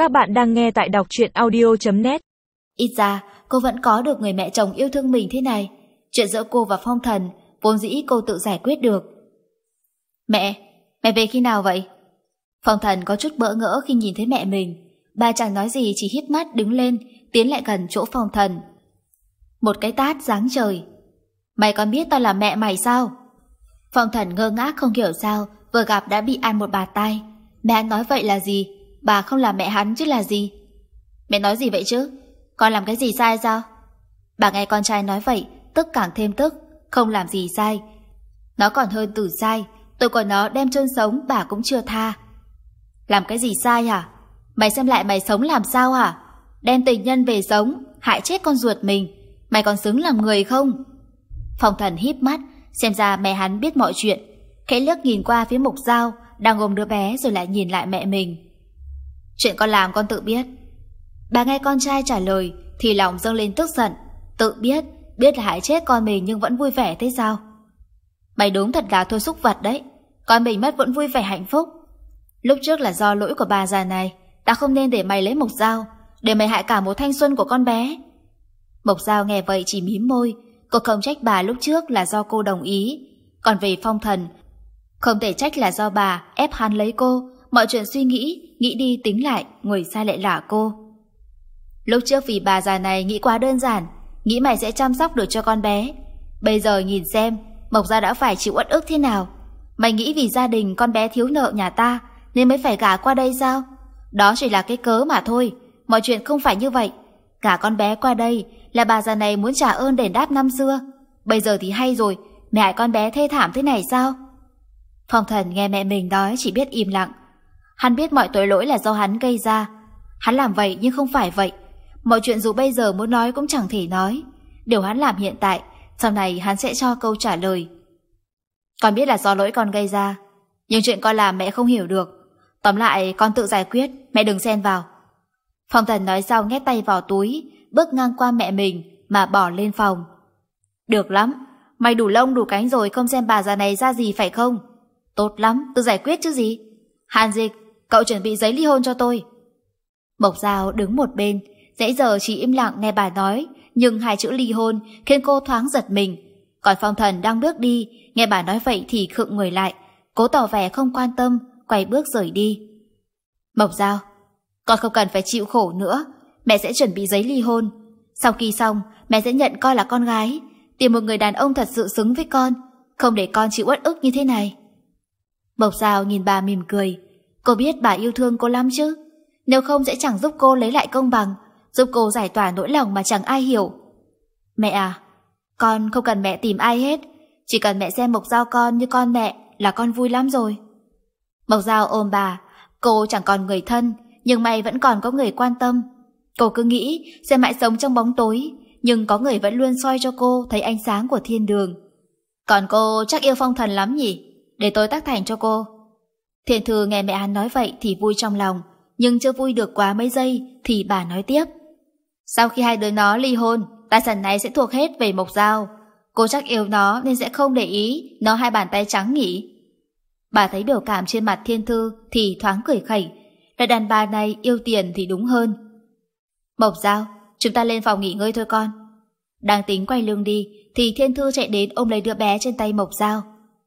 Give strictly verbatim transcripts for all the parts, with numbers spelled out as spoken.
Các bạn đang nghe tại đọc truyện audio chấm net. Ít ra cô vẫn có được người mẹ chồng yêu thương mình thế này. Chuyện giữa cô và Phong Thần vốn dĩ cô tự giải quyết được. Mẹ, mẹ về khi nào vậy? Phong Thần có chút bỡ ngỡ khi nhìn thấy mẹ mình. Bà chẳng nói gì, chỉ híp mắt đứng lên, tiến lại gần chỗ Phong Thần. Một cái tát giáng trời. Mày còn biết tao là mẹ mày sao? Phong Thần ngơ ngác không hiểu sao vừa gặp đã bị ăn một bạt tai. Mẹ hắn nói vậy là gì? Bà không là mẹ hắn chứ là gì? Mẹ nói gì vậy chứ? Con làm cái gì sai sao? Bà nghe con trai nói vậy, tức càng thêm tức. Không làm gì sai. Nó còn hơn tử sai. Tôi của nó đem chôn sống bà cũng chưa tha. Làm cái gì sai hả? Mày xem lại mày sống làm sao hả? Đem tình nhân về sống, hại chết con ruột mình. Mày còn xứng làm người không? Phong Thần híp mắt, xem ra mẹ hắn biết mọi chuyện. Khẽ liếc nhìn qua phía Mục Dao đang ôm đứa bé, rồi lại nhìn lại mẹ mình. Chuyện con làm con tự biết. Bà nghe con trai trả lời thì lòng dâng lên tức giận. Tự biết, biết là hại chết con mình nhưng vẫn vui vẻ thế sao? Mày đúng thật là thôi xúc vật đấy. Con mình mất vẫn vui vẻ hạnh phúc. Lúc trước là do lỗi của bà già này. Ta không nên để mày lấy Mục Dao, để mày hại cả một thanh xuân của con bé. Mục Dao nghe vậy chỉ mím môi. Cô không trách bà lúc trước là do cô đồng ý. Còn về Phong Thần, không thể trách là do bà ép hắn lấy cô. Mọi chuyện suy nghĩ, nghĩ đi tính lại, người sai lại là cô. Lúc trước vì bà già này nghĩ quá đơn giản, nghĩ mày sẽ chăm sóc được cho con bé. Bây giờ nhìn xem Mộc Gia đã phải chịu uất ức thế nào. Mày nghĩ vì gia đình con bé thiếu nợ nhà ta nên mới phải gả qua đây sao? Đó chỉ là cái cớ mà thôi. Mọi chuyện không phải như vậy. Gả con bé qua đây là bà già này muốn trả ơn đền đáp năm xưa. Bây giờ thì hay rồi, mẹ hại con bé thê thảm thế này sao? Phong Thần nghe mẹ mình nói chỉ biết im lặng. Hắn biết mọi tội lỗi là do hắn gây ra. Hắn làm vậy nhưng không phải vậy. Mọi chuyện dù bây giờ muốn nói cũng chẳng thể nói. Điều hắn làm hiện tại, sau này hắn sẽ cho câu trả lời. Con biết là do lỗi con gây ra, nhưng chuyện con làm mẹ không hiểu được. Tóm lại con tự giải quyết, mẹ đừng xen vào. Phong Thần nói xong nhét tay vào túi, bước ngang qua mẹ mình mà bỏ lên phòng. Được lắm, mày đủ lông đủ cánh rồi, không xem bà già này ra gì phải không? Tốt lắm, tự giải quyết chứ gì. Hàn Dịch, cậu chuẩn bị giấy ly hôn cho tôi. Mộc Dao đứng một bên, nãy giờ chỉ im lặng nghe bà nói, nhưng hai chữ ly hôn khiến cô thoáng giật mình. Còn Phong Thần đang bước đi, nghe bà nói vậy thì khựng người lại, cố tỏ vẻ không quan tâm, quay bước rời đi. Mộc Dao, con không cần phải chịu khổ nữa, mẹ sẽ chuẩn bị giấy ly hôn. Sau khi xong, mẹ sẽ nhận con là con gái, tìm một người đàn ông thật sự xứng với con, không để con chịu uất ức như thế này. Mộc Dao nhìn bà mỉm cười. Cô biết bà yêu thương cô lắm chứ. Nếu không sẽ chẳng giúp cô lấy lại công bằng, giúp cô giải tỏa nỗi lòng mà chẳng ai hiểu. Mẹ à, con không cần mẹ tìm ai hết. Chỉ cần mẹ xem Mộc Dao con như con mẹ là con vui lắm rồi. Mộc Dao ôm bà. Cô chẳng còn người thân, nhưng may vẫn còn có người quan tâm. Cô cứ nghĩ sẽ mãi sống trong bóng tối, nhưng có người vẫn luôn soi cho cô thấy ánh sáng của thiên đường. Còn cô chắc yêu Phong Thần lắm nhỉ? Để tôi tác thành cho cô. Thiện Thư nghe mẹ hắn nói vậy thì vui trong lòng, nhưng chưa vui được quá mấy giây thì bà nói tiếp. Sau khi hai đứa nó ly hôn, tài sản này sẽ thuộc hết về Mộc Dao. Cô chắc yêu nó nên sẽ không để ý nó hai bàn tay trắng nhỉ? Bà thấy biểu cảm trên mặt Thiên Thư thì thoáng cười khẩy. Loại đàn bà này yêu tiền thì đúng hơn. Mộc Dao, chúng ta lên phòng nghỉ ngơi thôi con. Đang tính quay lưng đi thì Thiên Thư chạy đến ôm lấy đứa bé trên tay Mộc Dao.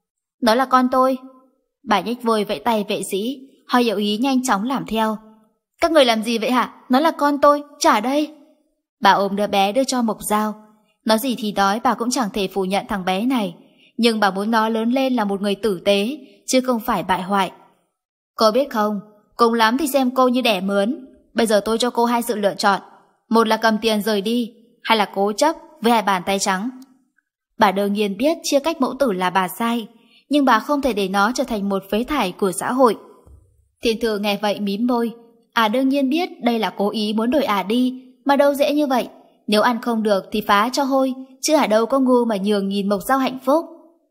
Đó là con tôi. Bà nhếch vội vẫy tay vệ sĩ, họ hiểu ý nhanh chóng làm theo. Các người làm gì vậy hả? Nó là con tôi, trả đây. Bà ôm đứa bé đưa cho Mộc Dao. Nói gì thì nói, bà cũng chẳng thể phủ nhận thằng bé này, nhưng bà muốn nó lớn lên là một người tử tế, chứ không phải bại hoại. Cô biết không, cùng lắm thì xem cô như đẻ mướn. Bây giờ tôi cho cô hai sự lựa chọn. Một là cầm tiền rời đi, hay là cố chấp với hai bàn tay trắng. Bà đương nhiên biết chia cách mẫu tử là bà sai, nhưng bà không thể để nó trở thành một phế thải của xã hội. Thiên Thư nghe vậy mím môi. À đương nhiên biết đây là cố ý muốn đổi ả à đi, mà đâu dễ như vậy. Nếu ăn không được thì phá cho hôi, chứ ở đâu có ngu mà nhường nhìn Mộc Dao hạnh phúc.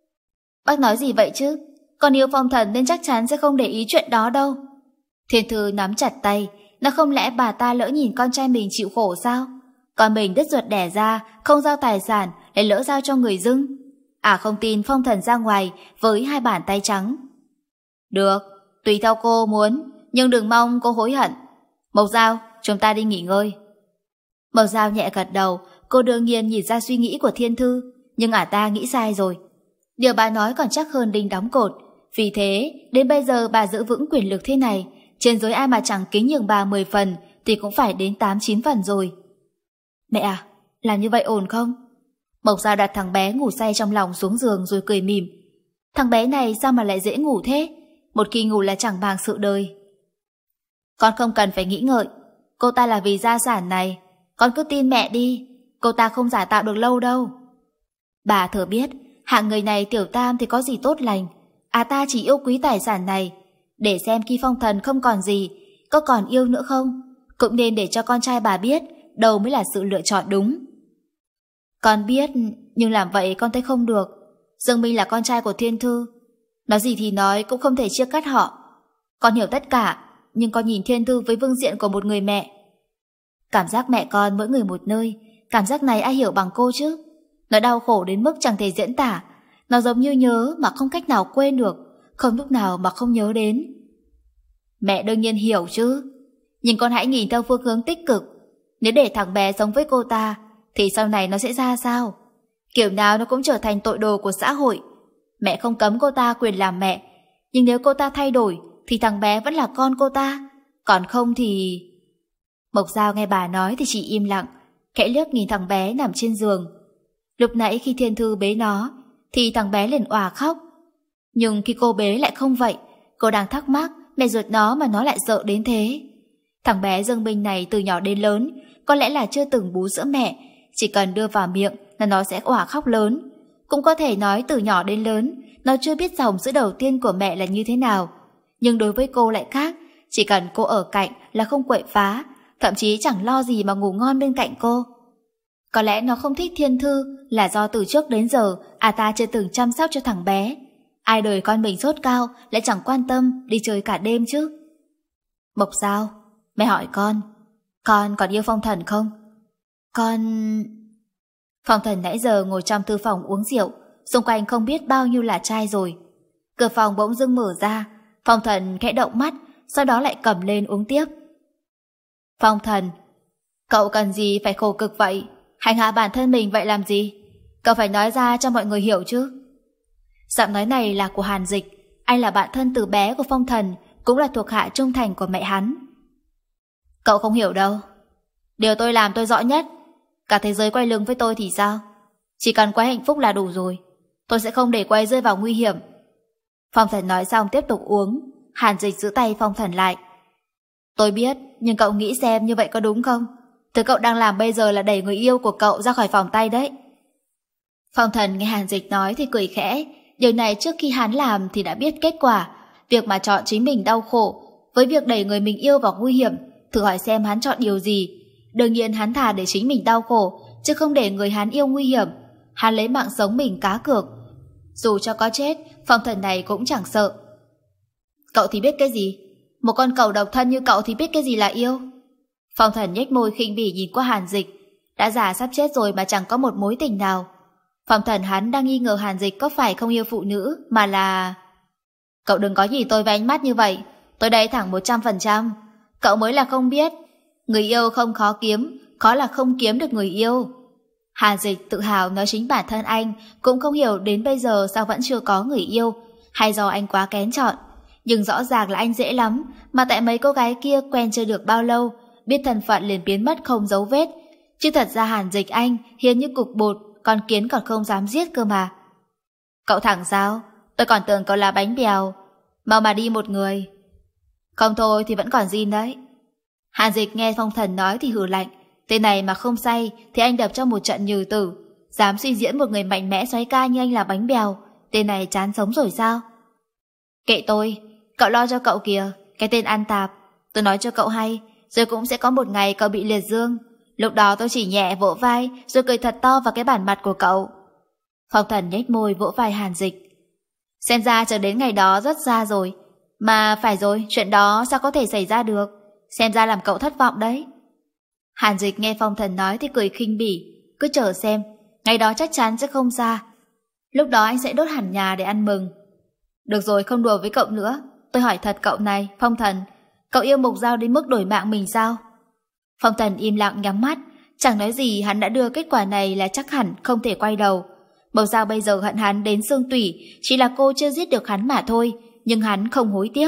Bác nói gì vậy chứ? Con yêu Phong Thần nên chắc chắn sẽ không để ý chuyện đó đâu. Thiên Thư nắm chặt tay. Nó không lẽ bà ta lỡ nhìn con trai mình chịu khổ sao? Con mình đứt ruột đẻ ra, không giao tài sản, lại lỡ giao cho người dưng. À không tin Phong Thần ra ngoài với hai bàn tay trắng. Được, tùy theo cô muốn, nhưng đừng mong cô hối hận. Mộc Giao, chúng ta đi nghỉ ngơi. Mộc Giao nhẹ gật đầu. Cô đương nhiên nhìn ra suy nghĩ của Thiên Thư, nhưng ả ta nghĩ sai rồi. Điều bà nói còn chắc hơn đinh đóng cột. Vì thế, đến bây giờ bà giữ vững quyền lực thế này, trên giới ai mà chẳng kính nhường bà mười phần thì cũng phải đến tám chín phần rồi. Mẹ à, làm như vậy ổn không? Mộc Giao đặt thằng bé ngủ say trong lòng xuống giường rồi cười mỉm. Thằng bé này sao mà lại dễ ngủ thế? Một khi ngủ là chẳng màng sự đời. Con không cần phải nghĩ ngợi. Cô ta là vì gia sản này. Con cứ tin mẹ đi. Cô ta không giả tạo được lâu đâu. Bà thừa biết hạng người này Tiểu Tam thì có gì tốt lành. À ta chỉ yêu quý tài sản này, để xem khi Phong Thần không còn gì, có còn yêu nữa không. Cũng nên để cho con trai bà biết đâu mới là sự lựa chọn đúng. Con biết, nhưng làm vậy con thấy không được. Dương Minh là con trai của Thiên Thư, nói gì thì nói cũng không thể chia cắt họ. Con hiểu tất cả, nhưng con nhìn Thiên Thư với vương diện của một người mẹ. Cảm giác mẹ con mỗi người một nơi. Cảm giác này ai hiểu bằng cô chứ? Nó đau khổ đến mức chẳng thể diễn tả. Nó giống như nhớ mà không cách nào quên được, không lúc nào mà không nhớ đến. Mẹ đương nhiên hiểu chứ, nhưng con hãy nhìn theo phương hướng tích cực. Nếu để thằng bé sống với cô ta thì sau này nó sẽ ra sao? Kiểu nào nó cũng trở thành tội đồ của xã hội. Mẹ không cấm cô ta quyền làm mẹ, nhưng nếu cô ta thay đổi thì thằng bé vẫn là con cô ta. Còn không thì... Mộc Giao nghe bà nói thì chỉ im lặng, khẽ liếc nhìn thằng bé nằm trên giường. Lúc nãy khi Thiên Thư bế nó thì thằng bé liền òa khóc, nhưng khi cô bế lại không vậy. Cô đang thắc mắc mẹ ruột nó mà nó lại sợ đến thế. Thằng bé Dương Minh này từ nhỏ đến lớn có lẽ là chưa từng bú sữa mẹ, chỉ cần đưa vào miệng là nó sẽ òa khóc lớn. Cũng có thể nói từ nhỏ đến lớn nó chưa biết dòng sữa đầu tiên của mẹ là như thế nào. Nhưng đối với cô lại khác, chỉ cần cô ở cạnh là không quậy phá, thậm chí chẳng lo gì mà ngủ ngon bên cạnh cô. Có lẽ nó không thích Thiên Thư là do từ trước đến giờ à ta chưa từng chăm sóc cho thằng bé. Ai đời con mình sốt cao lại chẳng quan tâm đi chơi cả đêm chứ. Mộc Giao, mẹ hỏi con, con còn yêu Phong Thần không? Con... Phong Thần nãy giờ ngồi trong thư phòng uống rượu, xung quanh không biết bao nhiêu là trai rồi. Cửa phòng bỗng dưng mở ra, Phong Thần khẽ động mắt, sau đó lại cầm lên uống tiếp. Phong Thần, cậu cần gì phải khổ cực vậy? Hành hạ bản thân mình vậy làm gì? Cậu phải nói ra cho mọi người hiểu chứ. Giọng nói này là của Hàn Dịch. Anh là bạn thân từ bé của Phong Thần, cũng là thuộc hạ trung thành của mẹ hắn. Cậu không hiểu đâu. Điều tôi làm tôi rõ nhất. Cả thế giới quay lưng với tôi thì sao? Chỉ cần quay hạnh phúc là đủ rồi. Tôi sẽ không để quay rơi vào nguy hiểm. Phong Thần nói xong tiếp tục uống. Hàn Dịch giữ tay Phong Thần lại. Tôi biết, nhưng cậu nghĩ xem như vậy có đúng không? Thứ cậu đang làm bây giờ là đẩy người yêu của cậu ra khỏi vòng tay đấy. Phong Thần nghe Hàn Dịch nói thì cười khẽ. Điều này trước khi hắn làm thì đã biết kết quả. Việc mà chọn chính mình đau khổ với việc đẩy người mình yêu vào nguy hiểm. Thử hỏi xem hắn chọn điều gì. Đương nhiên hắn thà để chính mình đau khổ, chứ không để người hắn yêu nguy hiểm. Hắn lấy mạng sống mình cá cược. Dù cho có chết, Phong Thần này cũng chẳng sợ. Cậu thì biết cái gì? Một con cẩu độc thân như cậu thì biết cái gì là yêu? Phong Thần nhếch môi khinh bỉ nhìn qua Hàn Dịch. Đã già sắp chết rồi mà chẳng có một mối tình nào. Phong Thần hắn đang nghi ngờ Hàn Dịch có phải không yêu phụ nữ, mà là... Cậu đừng có nhìn tôi với ánh mắt như vậy. Tôi đây thẳng một trăm phần trăm. Cậu mới là không biết. Người yêu không khó kiếm, khó là không kiếm được người yêu. Hàn Dịch tự hào nói chính bản thân anh cũng không hiểu đến bây giờ sao vẫn chưa có người yêu, hay do anh quá kén chọn. Nhưng rõ ràng là anh dễ lắm, mà tại mấy cô gái kia quen chưa được bao lâu, biết thân phận liền biến mất không dấu vết. Chứ thật ra Hàn Dịch anh hiền như cục bột, con kiến còn không dám giết cơ mà. Cậu thẳng sao? Tôi còn tưởng cậu là bánh bèo. Mau mà đi một người. Không thôi thì vẫn còn zin đấy. Hàn Dịch nghe Phong Thần nói thì hừ lạnh. Tên này mà không say thì anh đập cho một trận nhừ tử. Dám suy diễn một người mạnh mẽ xoáy ca như anh là bánh bèo. Tên này chán sống rồi sao? Kệ tôi, cậu lo cho cậu kìa. Cái tên ăn tạp. Tôi nói cho cậu hay, rồi cũng sẽ có một ngày cậu bị liệt dương. Lúc đó tôi chỉ nhẹ vỗ vai rồi cười thật to vào cái bản mặt của cậu. Phong Thần nhếch môi vỗ vai Hàn Dịch. Xem ra chờ đến ngày đó rất xa rồi. Mà phải rồi, chuyện đó sao có thể xảy ra được? Xem ra làm cậu thất vọng đấy. Hàn Dịch nghe Phong Thần nói thì cười khinh bỉ. Cứ chờ xem, ngày đó chắc chắn sẽ không xa. Lúc đó anh sẽ đốt hẳn nhà để ăn mừng. Được rồi, không đùa với cậu nữa. Tôi hỏi thật cậu này, Phong Thần, Cậu yêu Mộc Giao đến mức đổi mạng mình sao? Phong Thần im lặng nhắm mắt, chẳng nói gì. Hắn đã đưa kết quả này là chắc hẳn không thể quay đầu. Mộc Giao bây giờ hận hắn đến xương tủy, chỉ là cô chưa giết được hắn mà thôi, nhưng hắn không hối tiếc.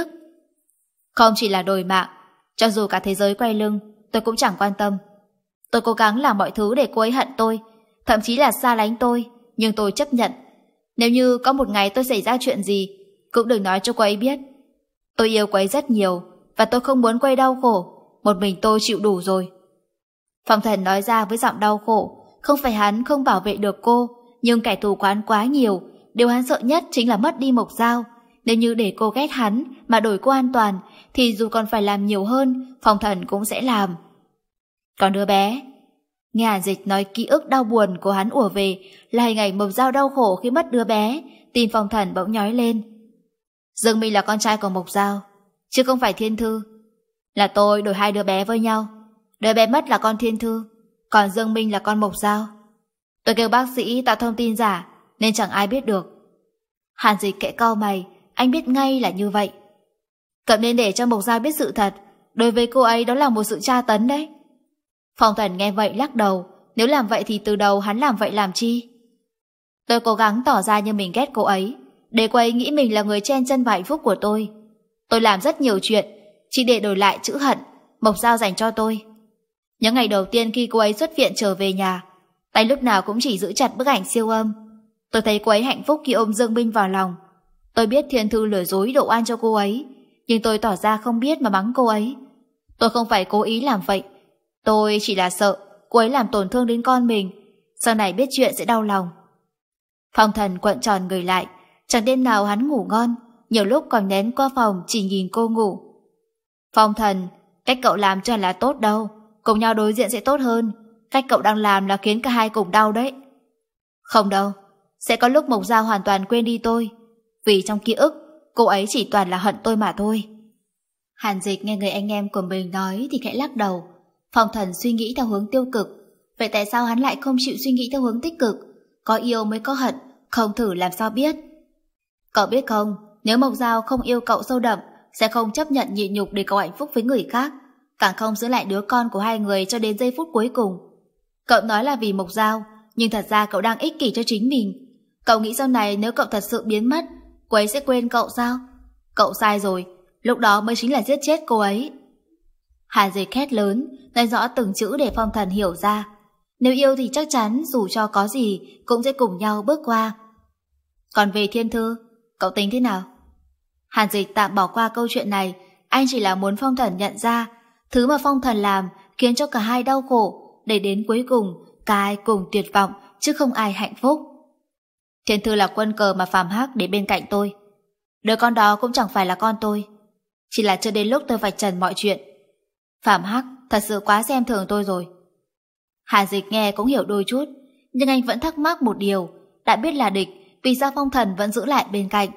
Không chỉ là đổi mạng, cho dù cả thế giới quay lưng, tôi cũng chẳng quan tâm. Tôi cố gắng làm mọi thứ để cô ấy hận tôi, thậm chí là xa lánh tôi, nhưng tôi chấp nhận. Nếu như có một ngày tôi xảy ra chuyện gì, cũng đừng nói cho cô ấy biết. Tôi yêu cô ấy rất nhiều, và tôi không muốn cô ấy đau khổ. Một mình tôi chịu đủ rồi. Phong Thần nói ra với giọng đau khổ. Không phải hắn không bảo vệ được cô, nhưng kẻ thù của hắn quá nhiều. Điều hắn sợ nhất chính là mất đi Mộc Giao. Nếu như để cô ghét hắn mà đổi cô an toàn, thì dù còn phải làm nhiều hơn, Phong Thần cũng sẽ làm. Còn đứa bé, nghe Hàn Dịch nói ký ức đau buồn của hắn ùa về, là hình ảnh Mộc Giao đau khổ khi mất đứa bé. Tim Phong Thần bỗng nhói lên. Dương Minh là con trai của Mộc Giao, chứ không phải Thiên Thư. Là tôi đổi hai đứa bé với nhau. Đứa bé mất là con Thiên Thư, còn Dương Minh là con Mộc Giao. Tôi kêu bác sĩ tạo thông tin giả, nên chẳng ai biết được. Hàn Dịch kẽ cau mày, anh biết ngay là như vậy. Cậu nên để cho Mộc Giao biết sự thật. Đối với cô ấy đó là một sự tra tấn đấy. Phong Thần nghe vậy lắc đầu. Nếu làm vậy thì từ đầu hắn làm vậy làm chi? Tôi cố gắng tỏ ra như mình ghét cô ấy, để cô ấy nghĩ mình là người chen chân vào hạnh phúc của tôi. Tôi làm rất nhiều chuyện chỉ để đổi lại chữ hận Mộc Giao dành cho tôi. Những ngày đầu tiên khi cô ấy xuất viện trở về nhà, tay lúc nào cũng chỉ giữ chặt bức ảnh siêu âm. Tôi thấy cô ấy hạnh phúc khi ôm Dương Minh vào lòng. Tôi biết Thiên Thư lừa dối độ oan cho cô ấy, nhưng tôi tỏ ra không biết mà mắng cô ấy. Tôi không phải cố ý làm vậy. Tôi chỉ là sợ cô ấy làm tổn thương đến con mình, sau này biết chuyện sẽ đau lòng. Phong Thần quặn tròn người lại. Chẳng đêm nào hắn ngủ ngon, nhiều lúc còn nén qua phòng chỉ nhìn cô ngủ. Phong Thần, cách cậu làm cho là tốt đâu. Cùng nhau đối diện sẽ tốt hơn. Cách cậu đang làm là khiến cả hai cùng đau đấy. Không đâu, sẽ có lúc Mộc Giao hoàn toàn quên đi tôi, vì trong ký ức cô ấy chỉ toàn là hận tôi mà thôi. Hàn Dịch nghe người anh em của mình nói thì khẽ lắc đầu. Phong Thần suy nghĩ theo hướng tiêu cực. Vậy tại sao hắn lại không chịu suy nghĩ theo hướng tích cực? Có yêu mới có hận, không thử làm sao biết. Cậu biết không, nếu Mộc Giao không yêu cậu sâu đậm, sẽ không chấp nhận nhịn nhục để cậu hạnh phúc với người khác, càng không giữ lại đứa con của hai người cho đến giây phút cuối cùng. Cậu nói là vì Mộc Giao, nhưng thật ra cậu đang ích kỷ cho chính mình. Cậu nghĩ sau này nếu cậu thật sự biến mất, cô ấy sẽ quên cậu sao? Cậu sai rồi, lúc đó mới chính là giết chết cô ấy. Hàn Dịch hét lớn, nói rõ từng chữ để Phong Thần hiểu ra. Nếu yêu thì chắc chắn dù cho có gì cũng sẽ cùng nhau bước qua. Còn về Thiên Thư, cậu tính thế nào? Hàn Dịch tạm bỏ qua câu chuyện này. Anh chỉ là muốn Phong Thần nhận ra thứ mà Phong Thần làm khiến cho cả hai đau khổ, để đến cuối cùng cả ai cùng tuyệt vọng, chứ không ai hạnh phúc. Thiên Thư là quân cờ mà Phạm Hắc để bên cạnh tôi. Đứa con đó cũng chẳng phải là con tôi, chỉ là chưa đến lúc tôi vạch trần mọi chuyện. Phạm Hắc thật sự quá xem thường tôi rồi. Hàn Dịch nghe cũng hiểu đôi chút, nhưng anh vẫn thắc mắc một điều. Đã biết là địch, vì sao Phong Thần vẫn giữ lại bên cạnh?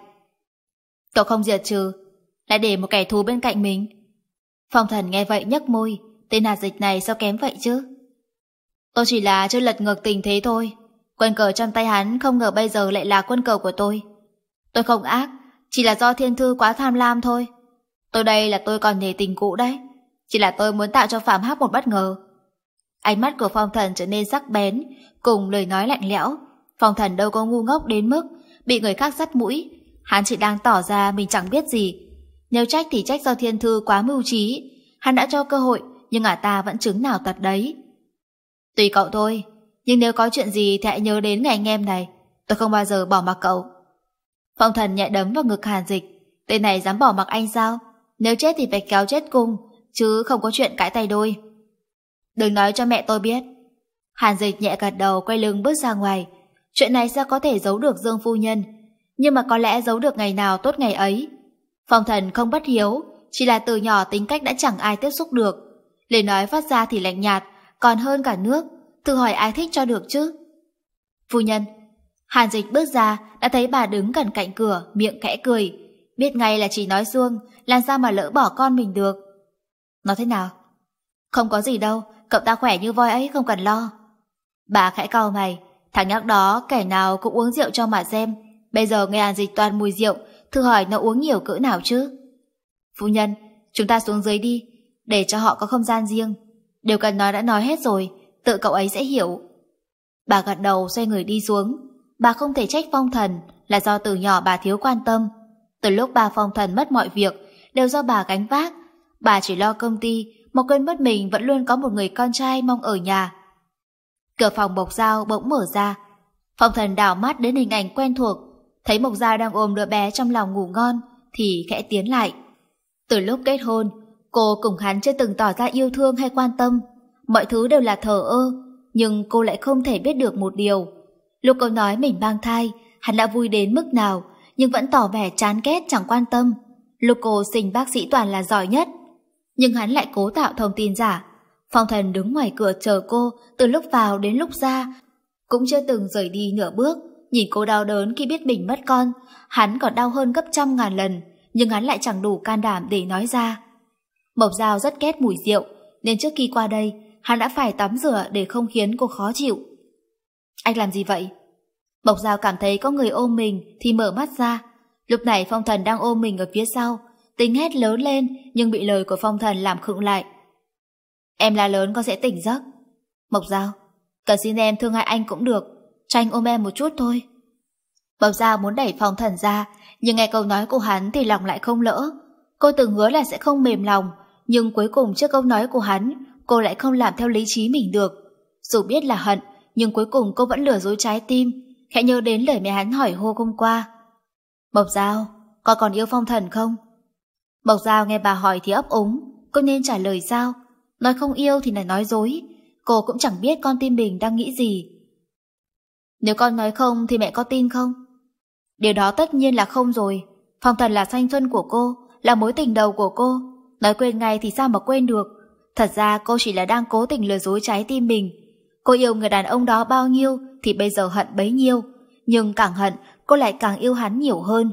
Cậu không diệt trừ, lại để một kẻ thù bên cạnh mình. Phong Thần nghe vậy nhếch môi. Tên Hàn Dịch này sao kém vậy chứ? Tôi chỉ là chơi lật ngược tình thế thôi. Quân cờ trong tay hắn không ngờ bây giờ lại là quân cờ của tôi. Tôi không ác, chỉ là do Thiên Thư quá tham lam thôi. Tôi đây là tôi còn nể tình cũ đấy. Chỉ là tôi muốn tạo cho Phạm Hắc một bất ngờ. Ánh mắt của Phong Thần trở nên sắc bén, cùng lời nói lạnh lẽo. Phong Thần đâu có ngu ngốc đến mức bị người khác dắt mũi. Hắn chỉ đang tỏ ra mình chẳng biết gì. Nếu trách thì trách do Thiên Thư quá mưu trí. Hắn đã cho cơ hội, nhưng ả ta vẫn chứng nào tật đấy. Tùy cậu thôi, nhưng nếu có chuyện gì thì hãy nhớ đến người anh em này. Tôi không bao giờ bỏ mặc cậu. Phong Thần nhẹ đấm vào ngực Hàn Dịch. Tên này dám bỏ mặc anh sao? Nếu chết thì phải kéo chết cùng, chứ không có chuyện cãi tay đôi. Đừng nói cho mẹ tôi biết. Hàn Dịch nhẹ gật đầu, quay lưng bước ra ngoài. Chuyện này sao có thể giấu được Dương phu nhân? Nhưng mà có lẽ giấu được ngày nào tốt ngày ấy. Phong Thần không bất hiếu, chỉ là từ nhỏ tính cách đã chẳng ai tiếp xúc được. Lời nói phát ra thì lạnh nhạt, còn hơn cả nước. Thử hỏi ai thích cho được chứ? Phu nhân. Hàn Dịch bước ra, đã thấy bà đứng gần cạnh cửa, miệng khẽ cười. Biết ngay là chỉ nói suông, làm sao mà lỡ bỏ con mình được. Nó thế nào? Không có gì đâu, cậu ta khỏe như voi ấy, không cần lo. Bà khẽ cau mày. Thằng nhóc đó kẻ nào cũng uống rượu cho mà xem. Bây giờ nghe Hàn Dịch toàn mùi rượu, thử hỏi nó uống nhiều cỡ nào chứ? Phu nhân, chúng ta xuống dưới đi, để cho họ có không gian riêng. Điều cần nói đã nói hết rồi, tự cậu ấy sẽ hiểu. Bà gật đầu xoay người đi xuống. Bà không thể trách Phong Thần, là do từ nhỏ bà thiếu quan tâm. Từ lúc bà Phong Thần mất mọi việc đều do bà gánh vác. Bà chỉ lo công ty mà quên mất mình vẫn luôn có một người con trai mong ở nhà. Cửa phòng Mộc Giao bỗng mở ra. Phong Thần đảo mắt đến hình ảnh quen thuộc, thấy Mộc Giao đang ôm đứa bé trong lòng ngủ ngon thì khẽ tiến lại. Từ lúc kết hôn, cô cùng hắn chưa từng tỏ ra yêu thương hay quan tâm, mọi thứ đều là thờ ơ. Nhưng cô lại không thể biết được một điều. Lúc cô nói mình mang thai, hắn đã vui đến mức nào, nhưng vẫn tỏ vẻ chán ghét chẳng quan tâm. Lúc cô sinh bác sĩ Toàn là giỏi nhất, nhưng hắn lại cố tạo thông tin giả. Phong Thần đứng ngoài cửa chờ cô từ lúc vào đến lúc ra, cũng chưa từng rời đi nửa bước. Nhìn cô đau đớn khi biết mình mất con, hắn còn đau hơn gấp trăm ngàn lần, nhưng hắn lại chẳng đủ can đảm để nói ra. Mộc Giao rất ghét mùi rượu, nên trước khi qua đây hắn đã phải tắm rửa để không khiến cô khó chịu. Anh làm gì vậy? Mộc Giao cảm thấy có người ôm mình thì mở mắt ra. Lúc này Phong Thần đang ôm mình ở phía sau, tính hét lớn lên nhưng bị lời của Phong Thần làm khựng lại. Em là lớn con sẽ tỉnh giấc. Mộc Giao, cần xin em thương hại anh cũng được, cho anh ôm em một chút thôi. Mộc Giao muốn đẩy Phong Thần ra, nhưng nghe câu nói của hắn thì lòng lại không lỡ. Cô từng hứa là sẽ không mềm lòng, nhưng cuối cùng trước câu nói của hắn, cô lại không làm theo lý trí mình được. Dù biết là hận, nhưng cuối cùng cô vẫn lừa dối trái tim, khẽ nhớ đến lời mẹ hắn hỏi hô hôm qua. Mộc Giao, con còn yêu Phong Thần không? Mộc Giao nghe bà hỏi thì ấp úng, cô nên trả lời sao? Nói không yêu thì là nói dối. Cô cũng chẳng biết con tim mình đang nghĩ gì. Nếu con nói không thì mẹ có tin không? Điều đó tất nhiên là không rồi. Phong Thần là thanh xuân của cô, là mối tình đầu của cô. Nói quên ngay thì sao mà quên được. Thật ra cô chỉ là đang cố tình lừa dối trái tim mình. Cô yêu người đàn ông đó bao nhiêu thì bây giờ hận bấy nhiêu. Nhưng càng hận cô lại càng yêu hắn nhiều hơn.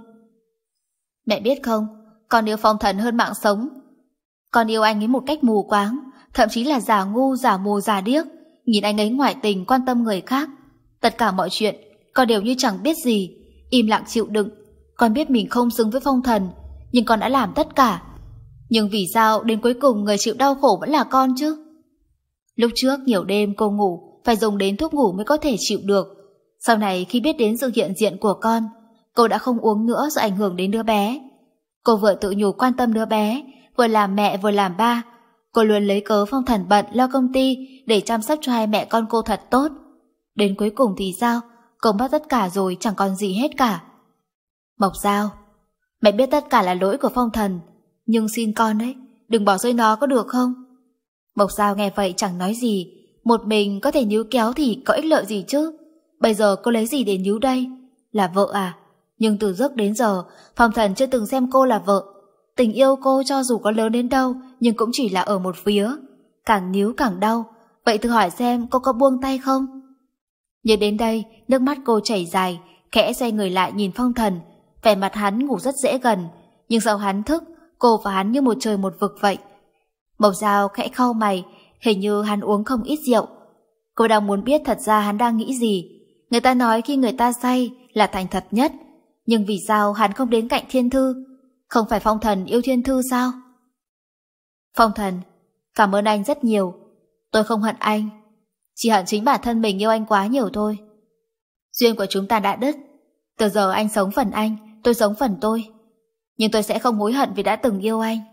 Mẹ biết không, con yêu Phong Thần hơn mạng sống. Con yêu anh ấy một cách mù quáng, thậm chí là giả ngu, giả mù, giả điếc. Nhìn anh ấy ngoại tình, quan tâm người khác. Tất cả mọi chuyện con đều như chẳng biết gì, im lặng chịu đựng. Con biết mình không xứng với Phong Thần, nhưng con đã làm tất cả. Nhưng vì sao đến cuối cùng người chịu đau khổ vẫn là con chứ? Lúc trước nhiều đêm cô ngủ phải dùng đến thuốc ngủ mới có thể chịu được. Sau này khi biết đến sự hiện diện của con, cô đã không uống nữa do ảnh hưởng đến đứa bé. Cô vừa tự nhủ quan tâm đứa bé, vừa làm mẹ vừa làm ba. Cô luôn lấy cớ Phong Thần bận lo công ty để chăm sóc cho hai mẹ con cô thật tốt. Đến cuối cùng thì sao? Cô mất tất cả rồi, chẳng còn gì hết cả. Mộc Giao, mẹ biết tất cả là lỗi của Phong Thần, nhưng xin con đấy, đừng bỏ rơi nó có được không? Mộc Giao nghe vậy chẳng nói gì. Một mình có thể níu kéo thì có ích lợi gì chứ? Bây giờ cô lấy gì để níu đây? Là vợ à? Nhưng từ trước đến giờ Phong Thần chưa từng xem cô là vợ. Tình yêu cô cho dù có lớn đến đâu nhưng cũng chỉ là ở một phía. Càng níu càng đau. Vậy thử hỏi xem cô có buông tay không? Nhưng đến đây nước mắt cô chảy dài, khẽ xoay người lại nhìn Phong Thần. Vẻ mặt hắn ngủ rất dễ gần, nhưng sau hắn thức, cô và hắn như một trời một vực vậy. Mộc Giao khẽ cau mày, hình như hắn uống không ít rượu. Cô đang muốn biết thật ra hắn đang nghĩ gì. Người ta nói khi người ta say là thành thật nhất, nhưng vì sao hắn không đến cạnh Thiên Thư? Không phải Phong Thần yêu Thiên Thư sao? Phong Thần, cảm ơn anh rất nhiều. Tôi không hận anh, chỉ hận chính bản thân mình yêu anh quá nhiều thôi. Duyên của chúng ta đã đứt. Từ giờ anh sống phần anh, tôi sống phần tôi. Nhưng tôi sẽ không hối hận vì đã từng yêu anh.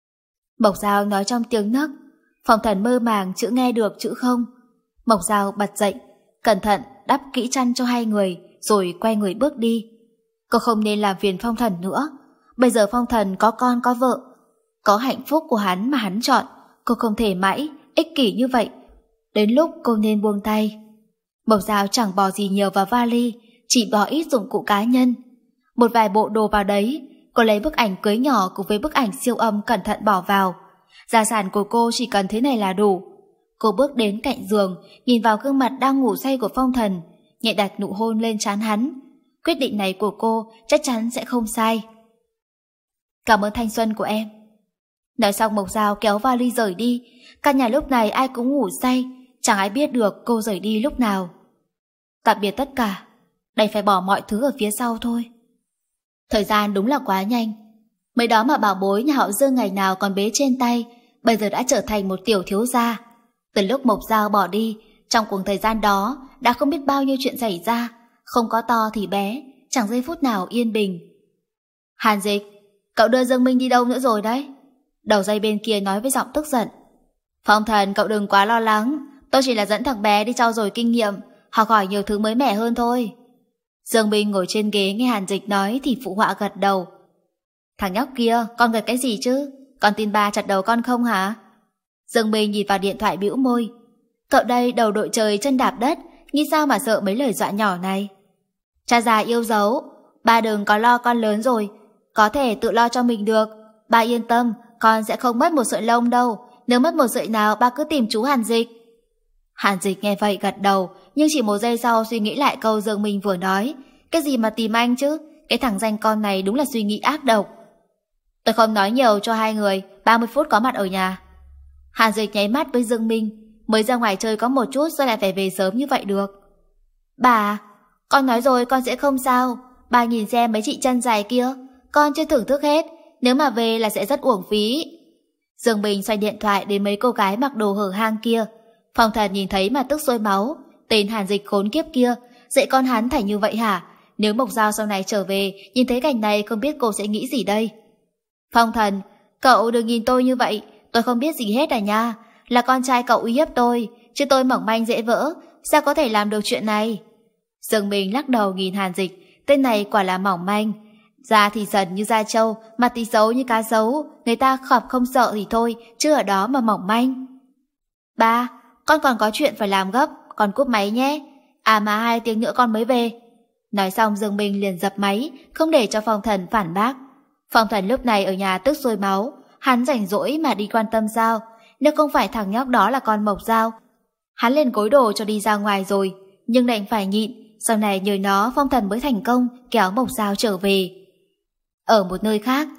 Mộc Giao nói trong tiếng nấc. Phong Thần mơ màng chữ nghe được chữ không. Mộc Giao bật dậy, cẩn thận đắp kỹ chăn cho hai người, rồi quay người bước đi. Cô không nên làm phiền Phong Thần nữa. Bây giờ Phong Thần có con có vợ, có hạnh phúc của hắn mà hắn chọn. Cô không thể mãi ích kỷ như vậy. Đến lúc cô nên buông tay. Mộc Giao chẳng bỏ gì nhiều vào vali, chỉ bỏ ít dụng cụ cá nhân, một vài bộ đồ vào đấy. Cô lấy bức ảnh cưới nhỏ cùng với bức ảnh siêu âm cẩn thận bỏ vào. Gia sản của cô chỉ cần thế này là đủ. Cô bước đến cạnh giường, nhìn vào gương mặt đang ngủ say của Phong Thần, nhẹ đặt nụ hôn lên trán hắn. Quyết định này của cô chắc chắn sẽ không sai. Cảm ơn thanh xuân của em. Nói xong Mộc Giao kéo vali rời đi. Căn nhà lúc này ai cũng ngủ say, chẳng ai biết được cô rời đi lúc nào. Tạm biệt tất cả, đành phải bỏ mọi thứ ở phía sau thôi. Thời gian đúng là quá nhanh. Mới đó mà bảo bối nhà họ Dương ngày nào còn bế trên tay, bây giờ đã trở thành một tiểu thiếu gia. Từ lúc Mộc Giao bỏ đi, trong cùng thời gian đó đã không biết bao nhiêu chuyện xảy ra, không có to thì bé, chẳng giây phút nào yên bình. Hàn Dịch, cậu đưa Dương Minh đi đâu nữa rồi đấy? Đầu dây bên kia nói với giọng tức giận. Phong Thần, cậu đừng quá lo lắng, tôi chỉ là dẫn thằng bé đi trau dồi kinh nghiệm, học hỏi nhiều thứ mới mẻ hơn thôi. Dương Minh ngồi trên ghế nghe Hàn Dịch nói thì phụ họa gật đầu. Thằng nhóc kia, con gật cái gì chứ? Con tin ba chặt đầu con không hả? Dương Minh nhìn vào điện thoại bĩu môi. Cậu đây đầu đội trời chân đạp đất, nghĩ sao mà sợ mấy lời dọa nhỏ này. Cha già yêu dấu, ba đừng có lo, con lớn rồi, có thể tự lo cho mình được. Ba yên tâm, con sẽ không mất một sợi lông đâu. Nếu mất một sợi nào ba cứ tìm chú Hàn Dịch. Hàn Dịch nghe vậy gật đầu, nhưng chỉ một giây sau suy nghĩ lại câu Dương Minh vừa nói. Cái gì mà tìm anh chứ? Cái thằng danh con này đúng là suy nghĩ ác độc. Tôi không nói nhiều cho hai người, ba mươi phút có mặt ở nhà. Hàn Dịch nháy mắt với Dương Minh. Mới ra ngoài chơi có một chút rồi lại phải về sớm như vậy được. Bà, con nói rồi con sẽ không sao. Bà nhìn xem mấy chị chân dài kia, con chưa thưởng thức hết, nếu mà về là sẽ rất uổng phí. Dương Bình xoay điện thoại đến mấy cô gái mặc đồ hở hang kia. Phong Thần nhìn thấy mà tức sôi máu. Tên Hàn Dịch khốn kiếp kia, dạy con hắn thành như vậy hả? Nếu Mộc Giao sau này trở về, nhìn thấy cảnh này không biết cô sẽ nghĩ gì đây. Phong Thần, cậu đừng nhìn tôi như vậy, tôi không biết gì hết à nha. Là con trai cậu uy hiếp tôi, chứ tôi mỏng manh dễ vỡ, sao có thể làm được chuyện này? Dương Bình lắc đầu nhìn Hàn Dịch, tên này quả là mỏng manh. Da thì sần như da trâu, mặt thì xấu như cá sấu, người ta khọp không sợ thì thôi, chứ ở đó mà mỏng manh. Ba, con còn có chuyện phải làm gấp, con cúp máy nhé. À mà hai tiếng nữa con mới về. Nói xong Dương Minh liền dập máy, không để cho Phong Thần phản bác. Phong Thần lúc này ở nhà tức sôi máu, hắn rảnh rỗi mà đi quan tâm sao? Nếu không phải thằng nhóc đó là con Mộc Giao, hắn lên gối đồ cho đi ra ngoài rồi, nhưng đành phải nhịn. Sau này nhờ nó Phong Thần mới thành công kéo Mộc Giao trở về. Ở một nơi khác,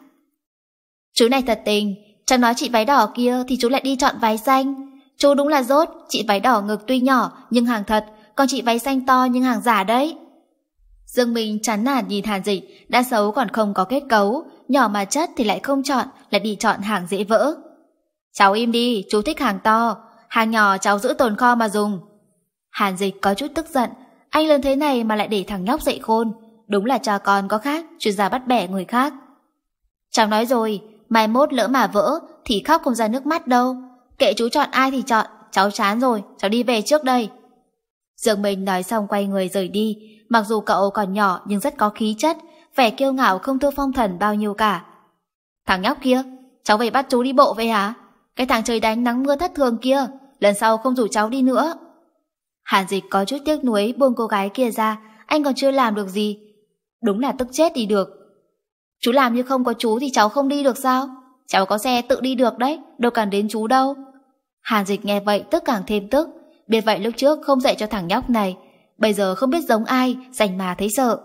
chú này thật tình, cháu nói chị váy đỏ kia thì chú lại đi chọn váy xanh. Chú đúng là dốt, chị váy đỏ ngực tuy nhỏ nhưng hàng thật, còn chị váy xanh to nhưng hàng giả đấy. Dương Minh chán nản nhìn Hàn Dịch, đã xấu còn không có kết cấu, nhỏ mà chất thì lại không chọn, lại đi chọn hàng dễ vỡ. Cháu im đi, chú thích hàng to, hàng nhỏ cháu giữ tồn kho mà dùng. Hàn Dịch có chút tức giận, anh lớn thế này mà lại để thằng nhóc dạy khôn, đúng là cha con có khác, chuyên gia bắt bẻ người khác. Cháu nói rồi, mai mốt lỡ mà vỡ thì khóc không ra nước mắt đâu. Kệ chú chọn ai thì chọn, cháu chán rồi, cháu đi về trước đây. Dương Minh nói xong quay người rời đi. Mặc dù cậu còn nhỏ nhưng rất có khí chất, vẻ kiêu ngạo không thua Phong Thần bao nhiêu cả. Thằng nhóc kia, cháu về bắt chú đi bộ về hả? Cái thằng trời đánh nắng mưa thất thường kia, lần sau không rủ cháu đi nữa. Hàn Dịch có chút tiếc nuối buông cô gái kia ra, anh còn chưa làm được gì. Đúng là tức chết đi được. Chú làm như không có chú thì cháu không đi được sao? Cháu có xe tự đi được đấy, đâu cần đến chú đâu. Hàn Dịch nghe vậy tức càng thêm tức. Biết vậy lúc trước không dạy cho thằng nhóc này, bây giờ không biết giống ai, dành mà thấy sợ.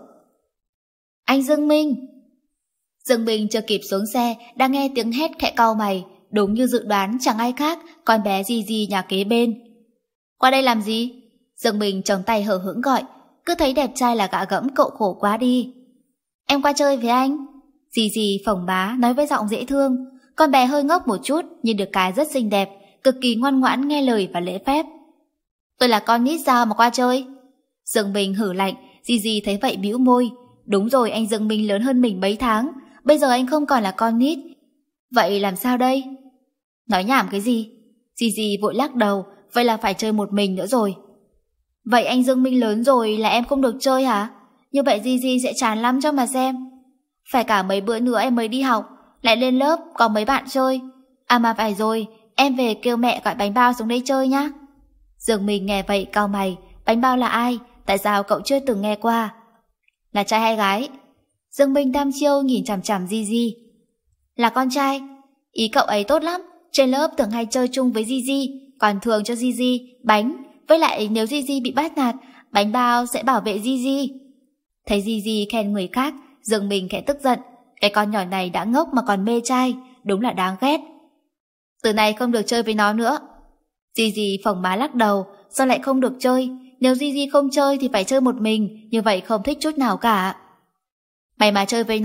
Anh Dương Minh. Dương Minh chưa kịp xuống xe, đang nghe tiếng hét khẽ cau mày. Đúng như dự đoán chẳng ai khác, con bé Di Di nhà kế bên. Qua đây làm gì? Dương Minh chống tay hở hững gọi, cứ thấy đẹp trai là gạ gẫm cậu khổ quá đi. Em qua chơi với anh. Di Di phồng bá nói với giọng dễ thương. Con bé hơi ngốc một chút nhưng được cái rất xinh đẹp, cực kỳ ngoan ngoãn nghe lời và lễ phép. Tôi là con nít sao mà qua chơi? Dương Minh hử lạnh. Di Di thấy vậy bĩu môi. Đúng rồi, anh Dương Minh lớn hơn mình mấy tháng, bây giờ anh không còn là con nít. Vậy làm sao đây? Nói nhảm cái gì? Di Di vội lắc đầu. Vậy là phải chơi một mình nữa rồi. Vậy anh Dương Minh lớn rồi là em không được chơi hả? Như vậy Di Di sẽ chán lắm cho mà xem. Phải cả mấy bữa nữa em mới đi học, lại lên lớp có mấy bạn chơi. À mà phải rồi, em về kêu mẹ gọi Bánh Bao xuống đây chơi nhá. Dương Minh nghe vậy cau mày. Bánh Bao là ai? Tại sao cậu chưa từng nghe qua? Là trai hay gái? Dương Minh đăm chiêu nhìn chằm chằm Di Di. Là con trai. Ý cậu ấy tốt lắm, trên lớp thường hay chơi chung với Di Di, còn thường cho Di Di bánh. Với lại nếu Di Di bị bắt nạt, Bánh Bao sẽ bảo vệ Di Di. Thấy Di Di khen người khác, Dương Minh khẽ tức giận. Cái con nhỏ này đã ngốc mà còn mê trai, đúng là đáng ghét. Từ này không được chơi với nó nữa. Di Di phồng má lắc đầu. Sao lại không được chơi? Nếu Di Di không chơi thì phải chơi một mình, như vậy không thích chút nào cả. Mày mà chơi với nó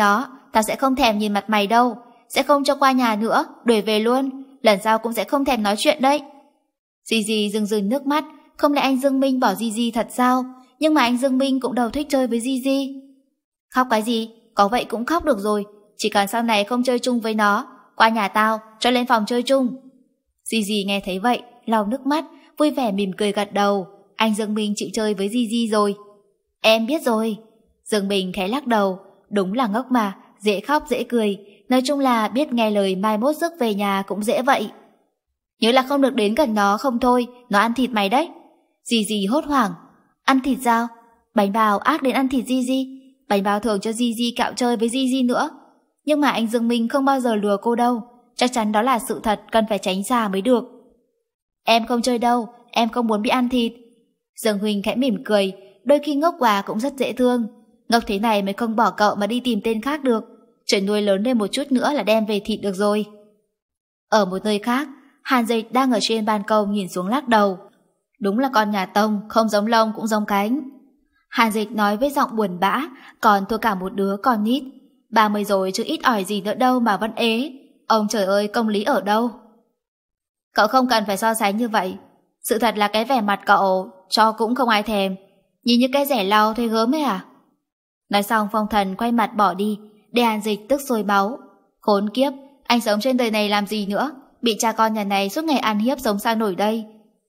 tao sẽ không thèm nhìn mặt mày đâu. Sẽ không cho qua nhà nữa, đuổi về luôn. Lần sau cũng sẽ không thèm nói chuyện đấy. Gigi rưng rưng nước mắt. Không lẽ anh Dương Minh bỏ Gigi thật sao? Nhưng mà anh Dương Minh cũng đâu thích chơi với Gigi. Khóc cái gì? Có vậy cũng khóc được rồi. Chỉ cần sau này không chơi chung với nó, qua nhà tao, cho lên phòng chơi chung. Gigi nghe thấy vậy, lau nước mắt, vui vẻ mỉm cười gật đầu. Anh Dương Minh chịu chơi với Gigi rồi. Em biết rồi. Dương Minh khẽ lắc đầu. Đúng là ngốc mà, dễ khóc dễ cười. Nói chung là biết nghe lời mai mốt rước về nhà cũng dễ vậy. Nhớ là không được đến gần nó không thôi, nó ăn thịt mày đấy. Gigi hốt hoảng. Ăn thịt sao? Bánh bao ác đến ăn thịt Gigi. Bánh bao thường cho Gigi cạo chơi với Gigi nữa. Nhưng mà anh Dương Minh không bao giờ lừa cô đâu. Chắc chắn đó là sự thật, cần phải tránh xa mới được. Em không chơi đâu, em không muốn bị ăn thịt. Dương Huynh khẽ mỉm cười. Đôi khi ngốc quá cũng rất dễ thương. Ngốc thế này mới không bỏ cậu mà đi tìm tên khác được. Chuyện nuôi lớn lên một chút nữa là đem về thịt được rồi. Ở một nơi khác, Hàn Dịch đang ở trên ban công nhìn xuống lắc đầu. Đúng là con nhà Tông, không giống lông cũng giống cánh. Hàn Dịch nói với giọng buồn bã, còn thua cả một đứa con nít. Ba mươi rồi chứ ít ỏi gì nữa đâu mà vẫn ế. Ông trời ơi, công lý ở đâu? Cậu không cần phải so sánh như vậy. Sự thật là cái vẻ mặt cậu cho cũng không ai thèm. Nhìn như cái rẻ lau thấy gớm ấy à? Nói xong Phong Thần quay mặt bỏ đi, để Hàn Dịch tức sôi máu. Khốn kiếp, anh sống trên đời này làm gì nữa? Bị cha con nhà này suốt ngày ăn hiếp sống sao nổi đây.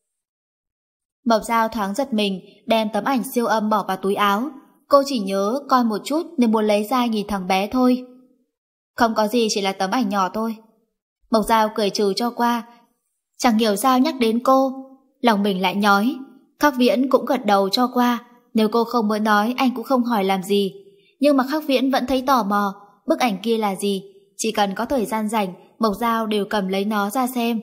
Mộc Dao thoáng giật mình, đem tấm ảnh siêu âm bỏ vào túi áo. Cô chỉ nhớ coi một chút nên muốn lấy ra nhìn thằng bé thôi. Không có gì, chỉ là tấm ảnh nhỏ thôi. Mộc Dao cười trừ cho qua. Chẳng hiểu sao nhắc đến cô, lòng mình lại nhói. Khắc Viễn cũng gật đầu cho qua. Nếu cô không muốn nói, anh cũng không hỏi làm gì. Nhưng mà Khắc Viễn vẫn thấy tò mò bức ảnh kia là gì. Chỉ cần có thời gian rảnh, Mộc Dao đều cầm lấy nó ra xem.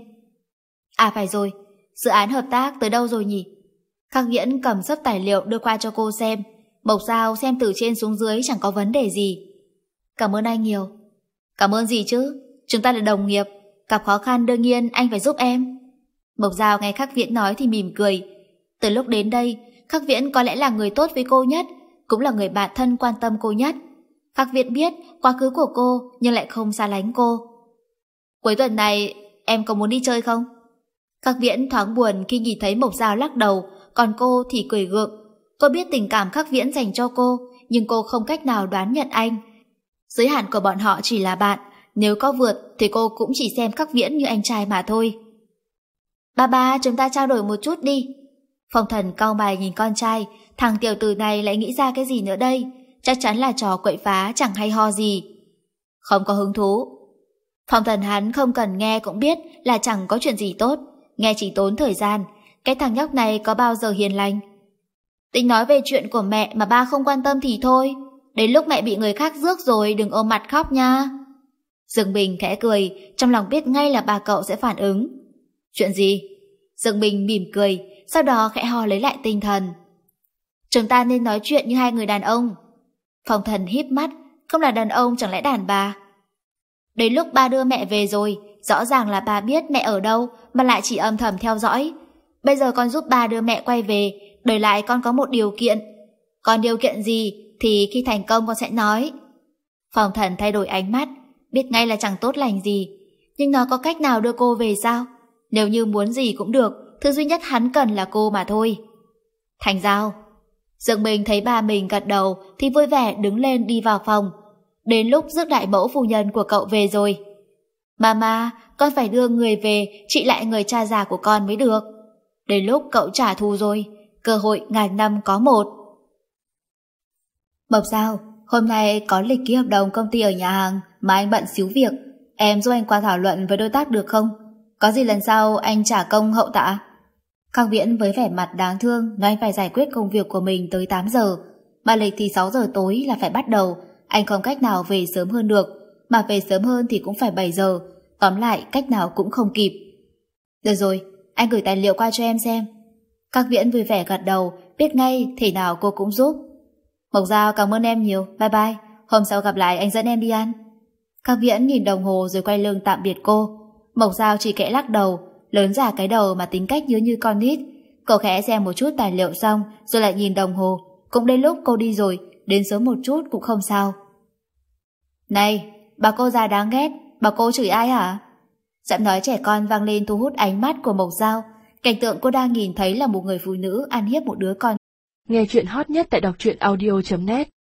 À phải rồi, dự án hợp tác tới đâu rồi nhỉ? Khắc Viễn cầm sấp tài liệu đưa qua cho cô xem. Mộc Dao xem từ trên xuống dưới chẳng có vấn đề gì. Cảm ơn anh nhiều. Cảm ơn gì chứ? Chúng ta là đồng nghiệp, gặp khó khăn đương nhiên anh phải giúp em. Mộc Dao nghe Khắc Viễn nói thì mỉm cười. Từ lúc đến đây, Khắc Viễn có lẽ là người tốt với cô nhất, cũng là người bạn thân quan tâm cô nhất. Khắc Viễn biết quá khứ của cô nhưng lại không xa lánh cô. Cuối tuần này em có muốn đi chơi không? Khắc Viễn thoáng buồn khi nhìn thấy Mộc Dao lắc đầu, còn cô thì cười gượng. Cô biết tình cảm Khắc Viễn dành cho cô, nhưng cô không cách nào đoán nhận anh. Giới hạn của bọn họ chỉ là bạn, nếu có vượt thì cô cũng chỉ xem Khắc Viễn như anh trai mà thôi. Ba ba, chúng ta trao đổi một chút đi. Phong Thần cau mày nhìn con trai, thằng tiểu tử này lại nghĩ ra cái gì nữa đây? Chắc chắn là trò quậy phá chẳng hay ho gì. Không có hứng thú. Phong Thần hắn không cần nghe cũng biết là chẳng có chuyện gì tốt, nghe chỉ tốn thời gian. Cái thằng nhóc này có bao giờ hiền lành. Tính nói về chuyện của mẹ mà ba không quan tâm thì thôi. Đến lúc mẹ bị người khác rước rồi đừng ôm mặt khóc nha. Dương Bình khẽ cười, trong lòng biết ngay là bà cậu sẽ phản ứng. Chuyện gì? Dương Bình mỉm cười, sau đó khẽ ho lấy lại tinh thần. Chúng ta nên nói chuyện như hai người đàn ông. Phong Thần híp mắt, không là đàn ông chẳng lẽ đàn bà. Đến lúc ba đưa mẹ về rồi, rõ ràng là ba biết mẹ ở đâu mà lại chỉ âm thầm theo dõi. Bây giờ con giúp ba đưa mẹ quay về, đổi lại con có một điều kiện. Còn điều kiện gì thì khi thành công con sẽ nói. Phong Thần thay đổi ánh mắt, biết ngay là chẳng tốt lành gì. Nhưng nó có cách nào đưa cô về sao? Nếu như muốn gì cũng được, thứ duy nhất hắn cần là cô mà thôi. Thành Giao. Dương Minh thấy ba mình gật đầu thì vui vẻ đứng lên đi vào phòng. Đến lúc rước đại mẫu phu nhân của cậu về rồi. Mama, con phải đưa người về trị lại người cha già của con mới được. Đến lúc cậu trả thù rồi, cơ hội ngàn năm có một. Mộc Dao, hôm nay có lịch ký hợp đồng công ty ở nhà hàng mà anh bận xíu việc. Em giúp anh qua thảo luận với đối tác được không? Có gì lần sau anh trả công hậu tạ. Khắc Viễn với vẻ mặt đáng thương nói anh phải giải quyết công việc của mình tới tám giờ, mà lịch thì sáu giờ tối là phải bắt đầu. Anh không cách nào về sớm hơn được, mà về sớm hơn thì cũng phải bảy giờ. Tóm lại cách nào cũng không kịp. Được rồi, anh gửi tài liệu qua cho em xem. Khắc Viễn vui vẻ gật đầu, biết ngay thế nào cô cũng giúp. Mộc Dao cảm ơn em nhiều, bye bye. Hôm sau gặp lại anh dẫn em đi ăn. Khắc Viễn nhìn đồng hồ rồi quay lưng tạm biệt cô. Mộc Dao chỉ khẽ lắc đầu, lớn giả cái đầu mà tính cách như như con nít. Cậu khẽ xem một chút tài liệu xong rồi lại nhìn đồng hồ. Cũng đến lúc cô đi rồi, đến sớm một chút cũng không sao. Này, bà cô già đáng ghét, bà cô chửi ai hả? Giọng nói trẻ con vang lên thu hút ánh mắt của Mộc Dao. Cảnh tượng cô đang nhìn thấy là một người phụ nữ ăn hiếp một đứa con. Nghe chuyện hot nhất tại đọc truyện audio chấm net.